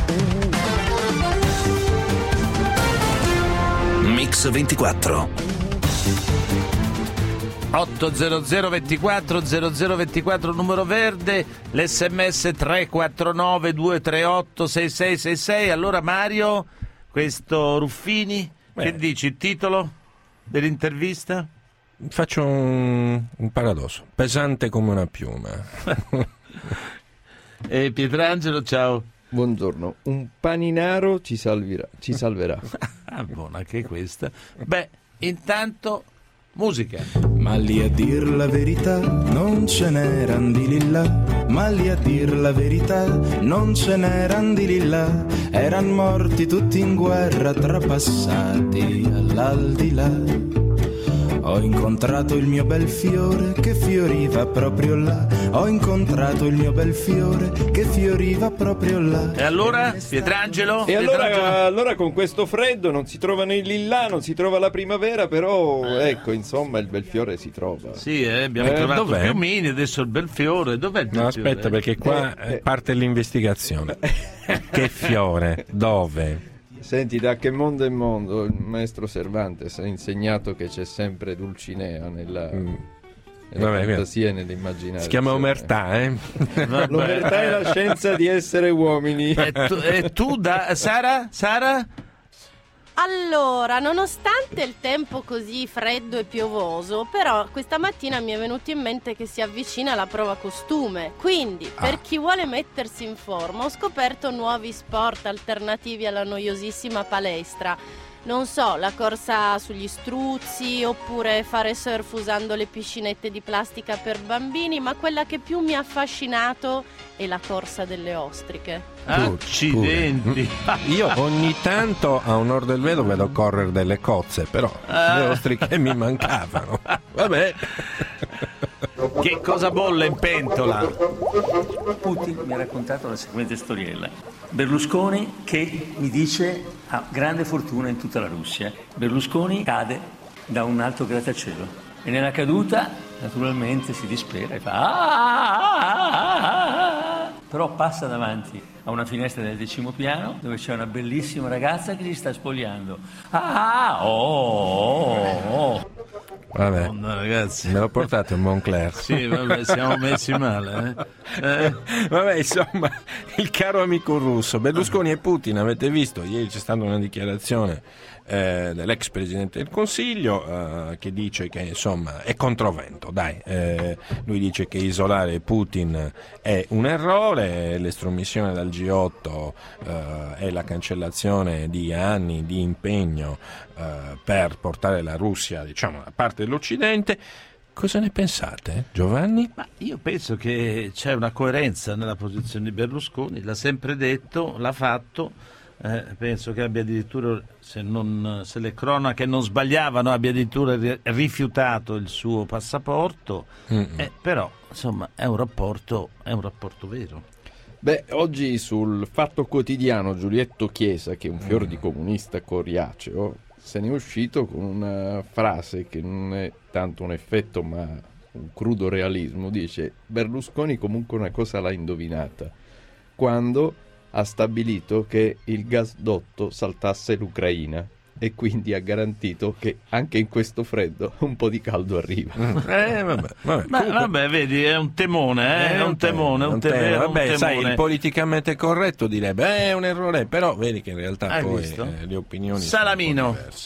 mille. Mix ventiquattro. otto zero zero ventiquattro zero zero ventiquattro numero verde, l'sms tre quattro nove due tre otto sei sei sei sei. Allora Mario, questo Ruffini, Beh. che dici il titolo dell'intervista? Faccio un, un paradosso, pesante come una piuma. E Pietrangelo, ciao. Buongiorno, un paninaro ci salverà. Ci salverà. Ah, buona anche questa. Beh, intanto musica. Ma lì a dir la verità non ce n'eran di lilla, ma lì a dir la verità non ce n'eran di lilla, eran morti tutti in guerra trapassati all'aldilà. Ho incontrato il mio bel fiore che fioriva proprio là, ho incontrato il mio bel fiore che fioriva proprio là. E allora, Pietrangelo? E allora, Pietrangelo? allora con questo freddo non si trovano i lillà, non si trova la primavera, però ecco, insomma, il bel fiore si trova. Sì, eh, abbiamo Eh, trovato dov'è? Piumini, adesso il bel fiore. Dov'è il bel No, fiore? aspetta, perché qua Eh, eh. parte l'investigazione. Che fiore? Dove? Senti, da che mondo è mondo, il maestro Cervantes ha insegnato che c'è sempre Dulcinea nella, Mm. nella Vabbè, fantasia e nell'immaginario. Si chiama omertà, eh? Vabbè. L'omertà è la scienza di essere uomini. E tu, e tu da Sara? Sara? Allora, nonostante il tempo così freddo e piovoso, però questa mattina mi è venuto in mente che si avvicina la prova costume. Quindi, ah. per chi vuole mettersi in forma, ho scoperto nuovi sport alternativi alla noiosissima palestra. Non so, la corsa sugli struzzi oppure fare surf usando le piscinette di plastica per bambini, ma quella che più mi ha affascinato è la corsa delle ostriche. Accidenti! Io ogni tanto a onor del vero vedo correre delle cozze, però ah. le ostriche mi mancavano. Vabbè. Che cosa bolle in pentola? Putin mi ha raccontato la seguente storiella. Berlusconi che mi dice ha grande fortuna in tutta la Russia. Berlusconi cade da un alto grattacielo e nella caduta naturalmente si dispera e fa ah! Però passa davanti a una finestra del decimo piano dove c'è una bellissima ragazza che si sta spogliando. Ah! Oh! oh, oh. Vabbè, oh, no, ragazzi, me lo portate a Moncler? Sì, vabbè, siamo messi male. Eh? Eh? Vabbè, insomma, il caro amico russo, Berlusconi e Putin, avete visto, ieri c'è stata una dichiarazione eh, dell'ex Presidente del Consiglio eh, che dice che, insomma, è controvento, dai, eh, lui dice che isolare Putin è un errore, l'estromissione dal G otto eh, è la cancellazione di anni di impegno eh, per portare la Russia, diciamo, da parte dell'Occidente. Cosa ne pensate, Giovanni? Ma io penso che c'è una coerenza nella posizione di Berlusconi, l'ha sempre detto, l'ha fatto, eh, penso che abbia addirittura, se, non, se le cronache non sbagliavano, abbia addirittura rifiutato il suo passaporto, eh, però insomma è un rapporto, è un rapporto vero. Beh, oggi sul Fatto Quotidiano Giulietto Chiesa, che è un fior di comunista coriaceo, se ne è uscito con una frase che non è tanto un effetto ma un crudo realismo. Dice: Berlusconi comunque una cosa l'ha indovinata quando ha stabilito che il gasdotto saltasse l'Ucraina e quindi ha garantito che anche in questo freddo un po' di caldo arriva. Eh, vabbè, vabbè. Ma, vabbè, vedi, è un temone, eh? è un temone, un temone. Vabbè, un temone. Sai, il politicamente corretto direbbe eh, è un errore, però vedi che in realtà Hai poi visto? eh, le opinioni Salamino. sono un po' diverse.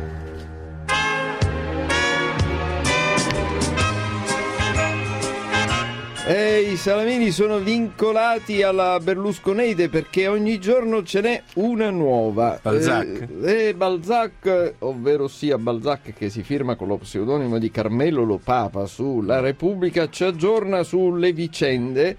E i salamini sono vincolati alla Berlusconeide perché ogni giorno ce n'è una nuova. Balzac. E eh, Balzac, ovvero sia Balzac che si firma con lo pseudonimo di Carmelo Lo Papa su La Repubblica, ci aggiorna sulle vicende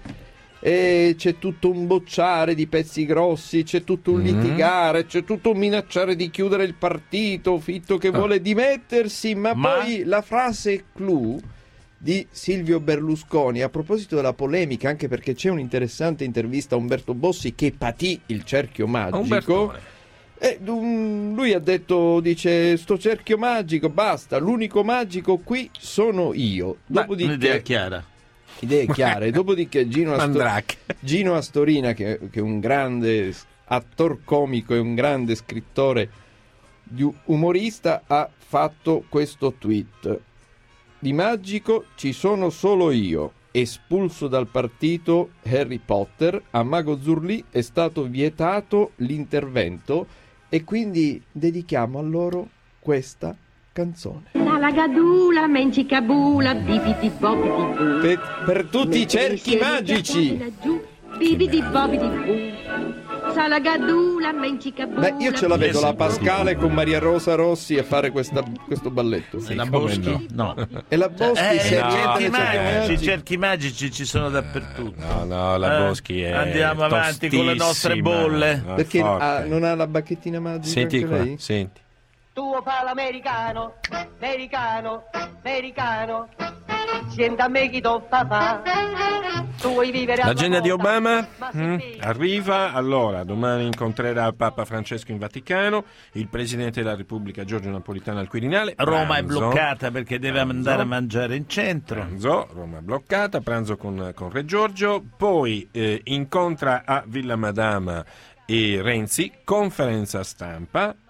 e c'è tutto un bocciare di pezzi grossi, c'è tutto un mm. litigare, c'è tutto un minacciare di chiudere il partito, Fitto che vuole oh. dimettersi, ma, ma poi la frase clou di Silvio Berlusconi a proposito della polemica, anche perché c'è un'interessante intervista a Umberto Bossi che patì il cerchio magico e lui ha detto, dice, sto cerchio magico basta, l'unico magico qui sono io. Dopodiché, un'idea chiara idee chiare dopodiché Gino, Astor- Gino Astorina che, che è un grande attore comico e un grande scrittore di umorista, ha fatto questo tweet: di magico ci sono solo io. Espulso dal partito Harry Potter, a Mago Zurlì è stato vietato l'intervento e quindi dedichiamo a loro questa canzone. Salagadula, mencicabula, bibidi bobidi boo. Per, per tutti i cerchi magici. Bibidi bobidi boo. Salagadula, mencicabula. Beh, io ce la vedo la Pascale con Maria Rosa Rossi a fare questa, questo balletto. Sì, la Boschi? No. no. E la Boschi eh, se no, cerchi i magici. cerchi magici ci sono dappertutto. No, no, la eh, Boschi è andiamo avanti con le nostre bolle. No, perché ha, non ha la bacchettina magica? Senti qua, lei? Senti. Tuo fa l'americano, americano, americano. Sienta a me chi do papà. Tu vuoi vivere l'agenda di Obama mm, arriva. Allora, domani incontrerà il Papa Francesco in Vaticano, il Presidente della Repubblica Giorgio Napolitano al Quirinale. Roma pranzo, è bloccata perché deve pranzo, andare a mangiare in centro. Pranzo, Roma è bloccata, pranzo con, con Re Giorgio, poi eh, incontra a Villa Madama e Renzi, conferenza stampa.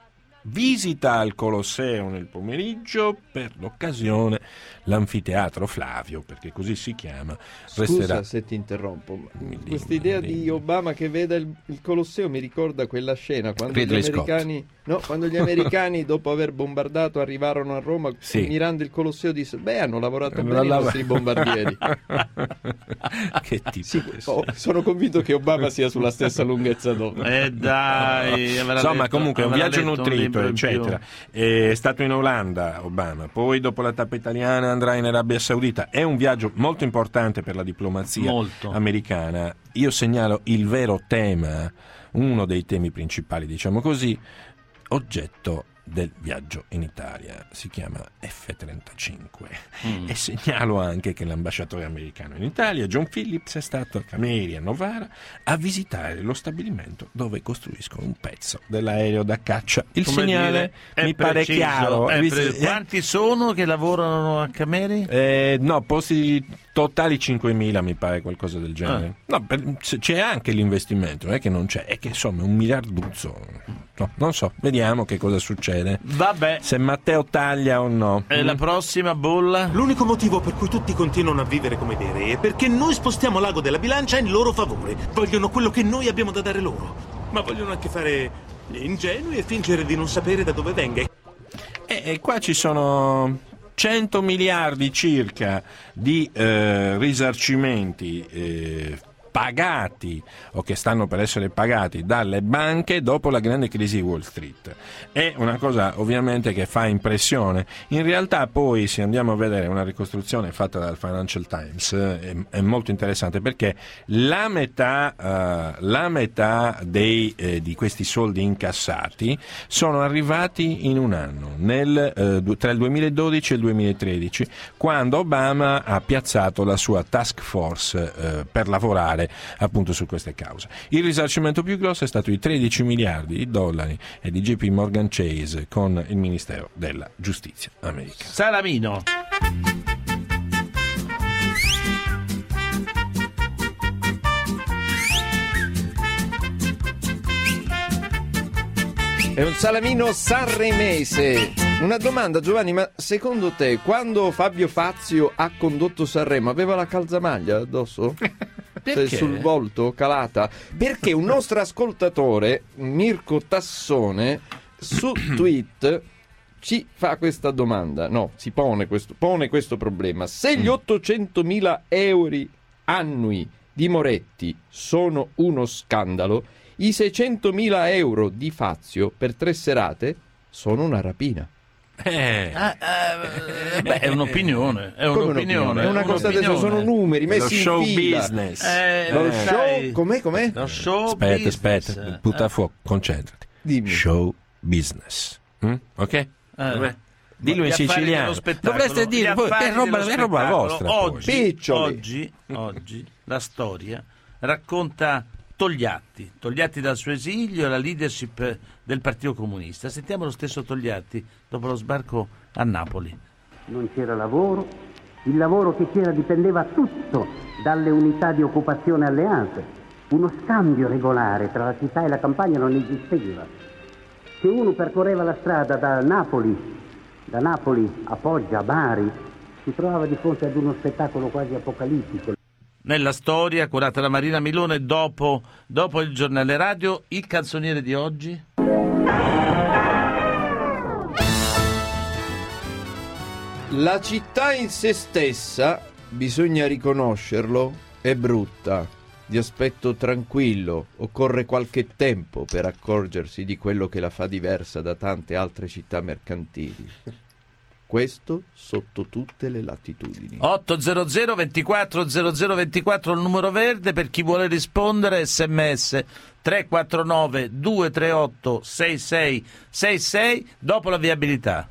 visita al Colosseo nel pomeriggio, per l'occasione l'anfiteatro Flavio, perché così si chiama, resterà. Scusa se ti interrompo, questa idea di Obama che veda il, il Colosseo mi ricorda quella scena quando Ridley gli americani no, quando gli americani dopo aver bombardato arrivarono a Roma, sì. mirando il Colosseo disse: beh, hanno lavorato bene La i lava- nostri bombardieri. Che tipo Sì, oh, sono convinto che Obama sia sulla stessa lunghezza d'onda. Eh dai, avrà insomma, letto- comunque è un avrà viaggio letto un nutrito, libro in più. eccetera. È stato in Olanda Obama, poi dopo la tappa italiana andrà in Arabia Saudita. È un viaggio molto importante per la diplomazia Molto. americana. Io segnalo il vero tema, uno dei temi principali, diciamo così, oggetto del viaggio in Italia, si chiama F trentacinque. Mm. E segnalo anche che l'ambasciatore americano in Italia, John Phillips, è stato a Cameri, a Novara, a visitare lo stabilimento dove costruiscono un pezzo dell'aereo da caccia. Il Come segnale dire, mi è pare preciso, chiaro. è Vis- pre- Quanti sono che lavorano a Cameri? Eh, no, posti totali cinquemila, mi pare, qualcosa del genere. Ah. No, per- c'è anche l'investimento, non è che non c'è, è che insomma è un miliarduzzo. No, non so, vediamo che cosa succede. Vabbè. Se Matteo taglia o no. E la prossima bolla? L'unico motivo per cui tutti continuano a vivere come dei re è perché noi spostiamo l'ago della bilancia in loro favore. Vogliono quello che noi abbiamo da dare loro, ma vogliono anche fare gli ingenui e fingere di non sapere da dove venga. E, e qua ci sono cento miliardi circa di eh, risarcimenti eh, pagati o che stanno per essere pagati dalle banche dopo la grande crisi di Wall Street. È una cosa ovviamente che fa impressione. In realtà poi, se andiamo a vedere una ricostruzione fatta dal Financial Times, è, è molto interessante, perché la metà, uh, la metà dei, eh, di questi soldi incassati sono arrivati in un anno, nel, eh, tra il duemiladodici e il duemilatredici, quando Obama ha piazzato la sua task force eh, per lavorare appunto su queste cause. Il risarcimento più grosso è stato di tredici miliardi di dollari e di J P Morgan Chase con il Ministero della Giustizia americano. Salamino. È un salamino sanremese. Una domanda, Giovanni, ma secondo te quando Fabio Fazio ha condotto Sanremo aveva la calzamaglia addosso? Cioè, sul volto, calata? Perché un nostro ascoltatore, Mirko Tassone, su tweet ci fa questa domanda, no, si pone questo, pone questo problema. Se gli ottocentomila euro annui di Moretti sono uno scandalo, i seicentomila euro di Fazio per tre serate sono una rapina. Eh. Ah, eh, beh, è un'opinione, è un'opinione, è una constatazione, sono numeri messi lo show in fila. business. Eh, Lo eh, show, dai. com'è, com'è? Lo show Aspetta, business. aspetta, butta fuoco, concentrati. Dimmi. Show business. Mm? Ok? Eh. Vabbè. Dillo Gli in affari siciliano. dello spettacolo, Dovreste gli dire, voi, affari è roba, dello è roba spettacolo. vostra. poi. Oggi, Piccioli. oggi, oggi la storia racconta Togliatti, Togliatti dal suo esilio e la leadership del Partito Comunista. Sentiamo lo stesso Togliatti dopo lo sbarco a Napoli. Non c'era lavoro, il lavoro che c'era dipendeva tutto dalle unità di occupazione alleate. Uno scambio regolare tra la città e la campagna non esisteva. Se uno percorreva la strada da Napoli, da Napoli a Foggia, a Bari, si trovava di fronte ad uno spettacolo quasi apocalittico. Nella storia, curata da Marina Milone, dopo, dopo il giornale radio, il canzoniere di oggi. La città in se stessa, bisogna riconoscerlo, è brutta, di aspetto tranquillo, occorre qualche tempo per accorgersi di quello che la fa diversa da tante altre città mercantili. Questo sotto tutte le latitudini. otto zero zero ventiquattro zero zero ventiquattro il numero verde per chi vuole rispondere, sms tre quattro nove due tre otto sei sei sei sei dopo la viabilità.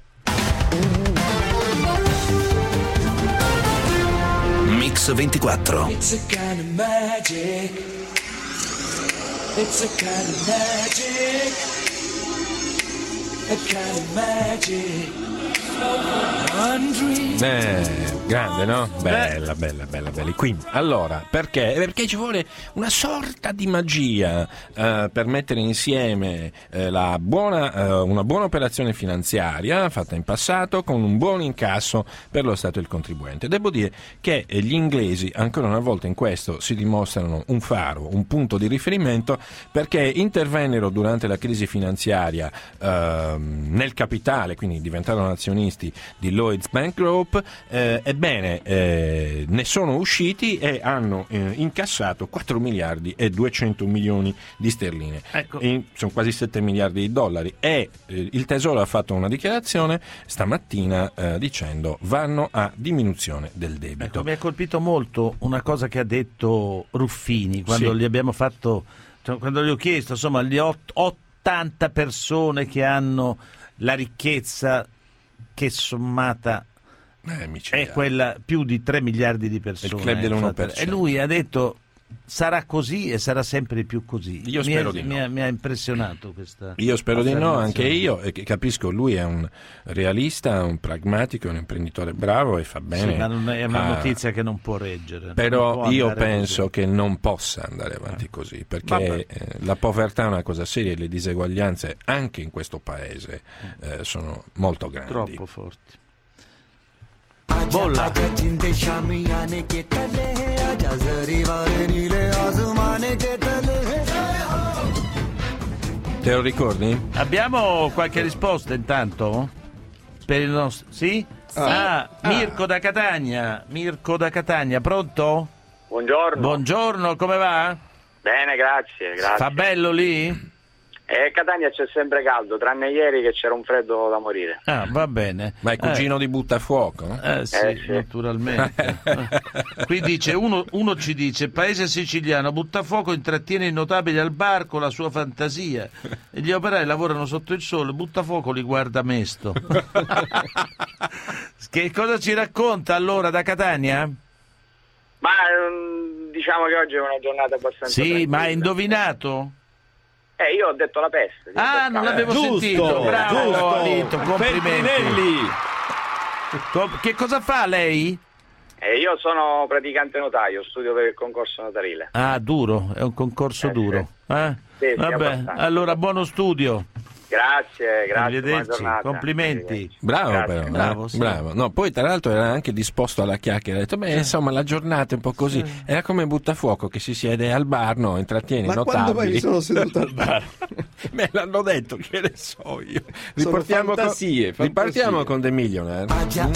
Mix ventiquattro. It's a kind of magic. It's a kind of magic. A kind of magic. Eh, grande, no? Bella, bella, bella, bella. Quindi, allora, perché? Perché ci vuole una sorta di magia eh, per mettere insieme eh, la buona, eh, una buona operazione finanziaria fatta in passato con un buon incasso per lo Stato e il contribuente. Devo dire che eh, gli inglesi, ancora una volta in questo, si dimostrano un faro, un punto di riferimento, perché intervennero durante la crisi finanziaria eh, nel capitale, quindi diventarono azionisti di Lloyds Bank Group. Eh, ebbene, eh, ne sono usciti e hanno eh, incassato quattro miliardi e duecento milioni di sterline. Ecco. In, sono quasi sette miliardi di dollari. E eh, il Tesoro ha fatto una dichiarazione stamattina eh, dicendo vanno a diminuzione del debito. Ecco, mi ha colpito molto una cosa che ha detto Ruffini quando Sì. gli abbiamo fatto, cioè, quando gli ho chiesto, insomma, gli ott- ottanta persone che hanno la ricchezza che sommata Eh, è quella più di tre miliardi di persone. Il club dell'uno per cento. E lui ha detto sarà così e sarà sempre più così. Io mi spero è, di no. mi ha, mi ha impressionato questa Io spero di no, anche affermazione. io, e che capisco, lui è un realista, un pragmatico, un imprenditore bravo e fa bene. Sì, ma non è una a- notizia che non può reggere. Non Però può io andare penso così. che non possa andare avanti così, perché Vabbè. eh, la povertà è una cosa seria e le diseguaglianze anche in questo paese eh, sono molto grandi. Troppo forti. Bolla. Te lo ricordi? Abbiamo qualche risposta intanto? Per il nostro... Sì? Ah, Mirko da Catania. Mirko da Catania, pronto? Buongiorno. Buongiorno, come va? Bene, grazie, grazie. Fa bello lì? E a Catania c'è sempre caldo, tranne ieri che c'era un freddo da morire. Ah, va bene. Ma è cugino di Buttafuoco? No? Eh sì, Eh, sì. naturalmente. Qui dice, uno, uno ci dice, paese siciliano, Buttafuoco intrattiene i notabili al bar con la sua fantasia e gli operai lavorano sotto il sole, Buttafuoco li guarda mesto. Che cosa ci racconta allora da Catania? Ma ehm, diciamo che oggi è una giornata abbastanza Sì, tranquilla. ma hai indovinato? Eh, io ho detto la peste. Ah, non l'avevo Giusto, sentito, bravo giusto. Alito, complimenti. Feltrinelli. Com- che cosa fa lei? Eh, io sono praticante notaio, studio per il concorso notarile. Ah, duro, è un concorso Eh, duro. Eh? Sì, sì, Vabbè, abbastanza. allora buono studio. Grazie, grazie. buona Arrivederci, giornata. complimenti. Bravo Grazie. però, eh? Bravo, sì. Bravo. No, poi tra l'altro era anche disposto alla chiacchiera, ha detto beh insomma la giornata è un po' così, era come Buttafuoco che si siede al bar, no, intrattiene Ma i quando mai notabili. mi sono seduto al bar? Me l'hanno detto, che ne so io. Sono Ripartiamo fantasie, con, ripartiamo fantasie. con The Millionaire.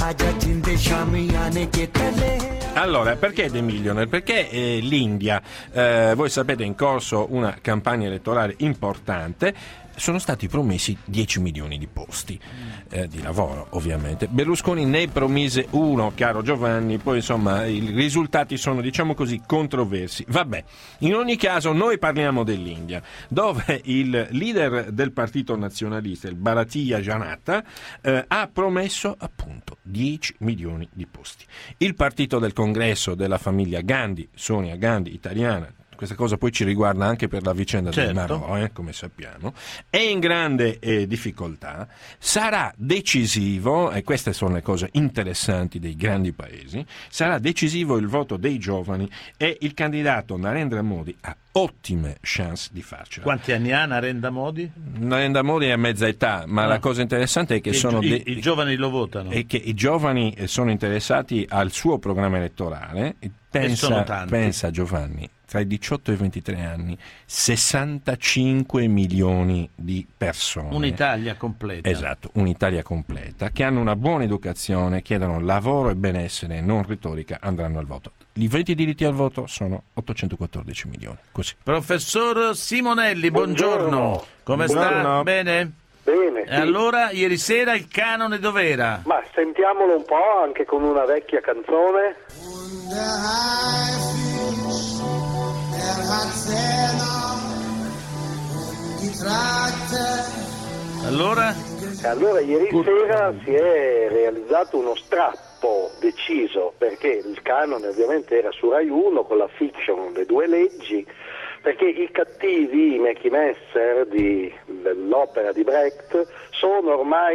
Allora, perché The Millionaire? Perché eh, l'India, eh, voi sapete, è in corso una campagna elettorale importante. Sono stati promessi dieci milioni di posti eh, di lavoro, ovviamente. Berlusconi ne promise uno, caro Giovanni, poi insomma i risultati sono, diciamo così, controversi. Vabbè, in ogni caso noi parliamo dell'India, dove il leader del partito nazionalista, il Bharatiya Janata, eh, ha promesso appunto dieci milioni di posti. Il partito del congresso della famiglia Gandhi, Sonia Gandhi, italiana, questa cosa poi ci riguarda anche per la vicenda Certo. del Marò, eh, come sappiamo, è in grande eh, difficoltà, sarà decisivo, e queste sono le cose interessanti dei grandi paesi, sarà decisivo il voto dei giovani e il candidato Narendra Modi ha ottime chance di farcela. Quanti anni ha Narendra Modi? Narendra Modi è a mezza età, ma Ah. la cosa interessante è che I, sono i- de- i giovani lo votano. e che i giovani eh, sono interessati al suo programma elettorale. E Pensa, sono tanti. pensa Giovanni, tra i diciotto e i ventitré anni, sessantacinque milioni di persone. Un'Italia completa. Esatto, un'Italia completa, che hanno una buona educazione, chiedono lavoro e benessere, non retorica, andranno al voto. I venti diritti al voto sono ottocentoquattordici milioni. Così. Professor Simonelli, buongiorno. Buongiorno. Come Buongiorno. sta? Bene? Bene, E sì. allora, ieri sera il canone dov'era? Ma sentiamolo un po' anche con una vecchia canzone. Allora? E allora ieri sera si è realizzato uno strappo deciso, perché il canone ovviamente era su Rai uno con la fiction Le due leggi, perché i cattivi, i Mackie Messer di, dell'opera di Brecht, sono ormai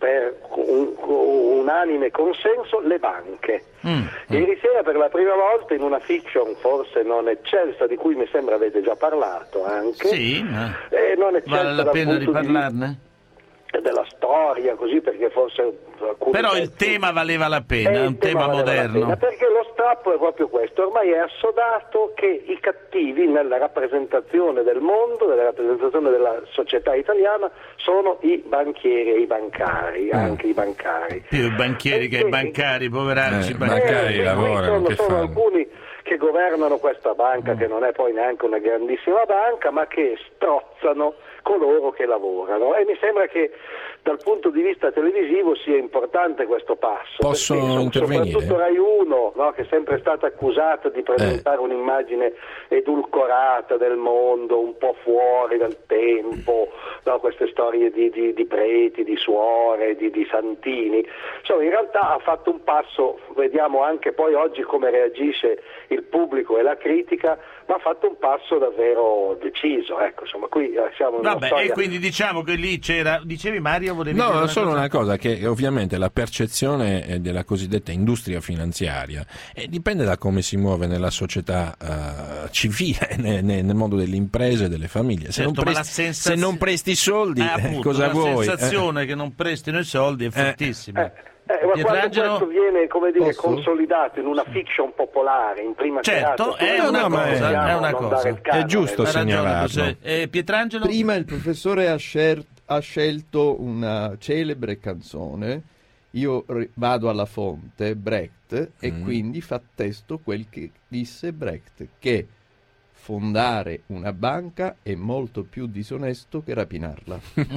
per un, un unanime consenso le banche. Mm. Ieri sera per la prima volta in una fiction forse non eccelsa, di cui mi sembra avete già parlato anche, sì, ma eh, non eccelsa vale la pena di parlarne? Di, della storia, così, perché forse però pezzi, il tema valeva la pena, è un tema, tema moderno, perché lo strappo è proprio questo: ormai è assodato che i cattivi nella rappresentazione del mondo, nella rappresentazione della società italiana, sono i banchieri e i bancari, mm. anche i bancari. Più i banchieri perché, che i bancari, poveracci eh, bancari, bancari eh, lavorano, sono, che sono fanno? alcuni che governano questa banca, mm. che non è poi neanche una grandissima banca, ma che strozzano coloro che lavorano, e mi sembra che dal punto di vista televisivo sia importante questo passo. Posso perché, intervenire? Soprattutto Rai uno, no, che è sempre stata accusata di presentare eh. un'immagine edulcorata del mondo, un po' fuori dal tempo, no, queste storie di, di, di preti, di suore, di, di santini. Insomma, in realtà ha fatto un passo, vediamo anche poi oggi come reagisce il pubblico e la critica, ma ha fatto un passo davvero deciso. Ecco, insomma, qui siamo in Vabbè, storia... e quindi diciamo che lì c'era, dicevi Mario, volevi no, dire una solo cosa? una cosa, che ovviamente la percezione della cosiddetta industria finanziaria eh, dipende da come si muove nella società uh, civile, nel, nel mondo delle imprese e delle famiglie. Se, certo, non presti, sensaz... se non presti soldi, eh, appunto, cosa la vuoi? La sensazione eh. che non prestino i soldi è fortissima. Eh, eh, ma quando questo viene, come dire, Posso? consolidato in una fiction popolare, in prima certo, serata, è una no, cosa, è, è una cosa. È giusto segnalarlo. Eh, Pietrangelo? Prima il professore ha, scer- ha scelto una celebre canzone, io ri- vado alla fonte, Brecht, mm. e quindi fa testo quel che disse Brecht, che fondare una banca è molto più disonesto che rapinarla.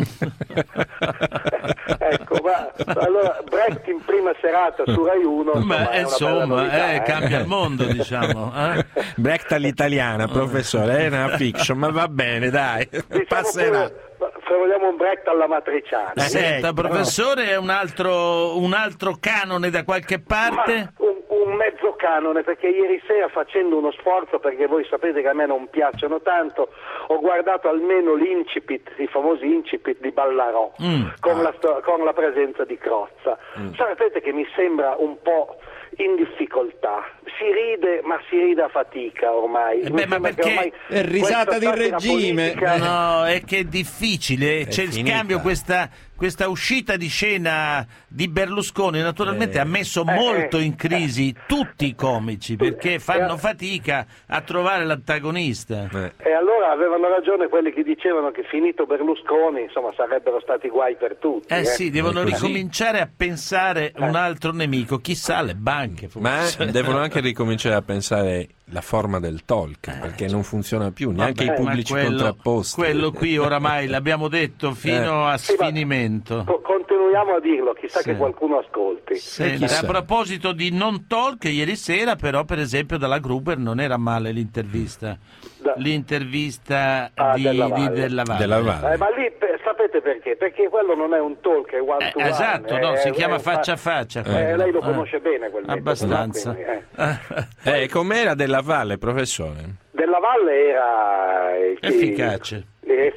Ecco, ma allora Brecht in prima serata su Rai uno, insomma, beh, insomma eh, cambia il mondo, diciamo. Eh? Brecht all'italiana, professore, è una fiction, ma va bene, dai, diciamo passerà. Pure, se vogliamo un Brecht alla matriciana. Eh, senta, professore, è un altro, un altro canone da qualche parte? Ma, un, un mezzo canone, perché ieri sera, facendo uno sforzo, perché voi sapete che a me non piacciono tanto, ho guardato almeno l'incipit, i famosi incipit di Ballarò, mm. con, la, con la presenza di Crozza. Mm. Sapete che mi sembra un po' in difficoltà, si ride, ma si ride a fatica ormai. Eh beh, ma perché ormai è risata di regime, politica... no, è che è difficile, è c'è il finita. scambio, questa, questa uscita di scena di Berlusconi naturalmente eh. ha messo eh, molto eh. in crisi tutti i comici, perché fanno fatica a trovare l'antagonista. Eh. E allora avevano ragione quelli che dicevano che finito Berlusconi, insomma, sarebbero stati guai per tutti. Eh, eh. sì, devono così. ricominciare a pensare Eh. un altro nemico, chissà le banche forse. Ma devono anche ricominciare a pensare la forma del talk, Eh, perché non funziona più, neanche Vabbè, i pubblici ma quello, contrapposti. quello qui oramai l'abbiamo detto fino Eh. a sfinimento. Co- continuiamo a dirlo, chissà Sì. che qualcuno ascolti. Senta, a proposito di non talk, ieri sera però per esempio dalla Gruber non era male l'intervista, Da- l'intervista Ah, di, della di- Valle. della Valle. Della Valle. Eh, ma lì per- sapete perché? Perché quello non è un talk, è one Eh, to one. esatto, no, eh, si eh, chiama eh, faccia a faccia. eh, quello. lei lo Eh. conosce bene quel metodo, Abbastanza. no? Quindi, eh. Eh, com'era Della Valle, professore? Della Valle era eh, chi- Efficace.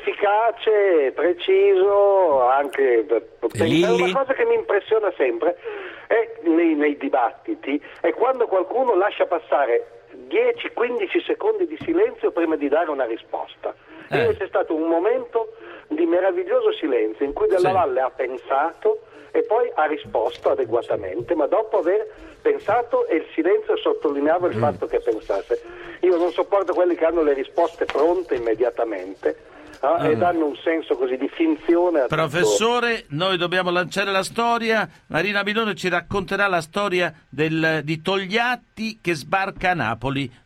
efficace, preciso, anche E Lilli? una cosa che mi impressiona sempre è nei, nei dibattiti è quando qualcuno lascia passare dieci quindici secondi di silenzio prima di dare una risposta. Eh. E c'è stato un momento di meraviglioso silenzio in cui Della Sì. Valle ha pensato e poi ha risposto adeguatamente, ma dopo aver pensato, e il silenzio sottolineava il Mm. fatto che pensasse. Io non sopporto quelli che hanno le risposte pronte immediatamente, no? Ah. E danno un senso così di finzione a tutto. Professore, noi dobbiamo lanciare la storia. Marina Milone ci racconterà la storia del, di Togliatti che sbarca a Napoli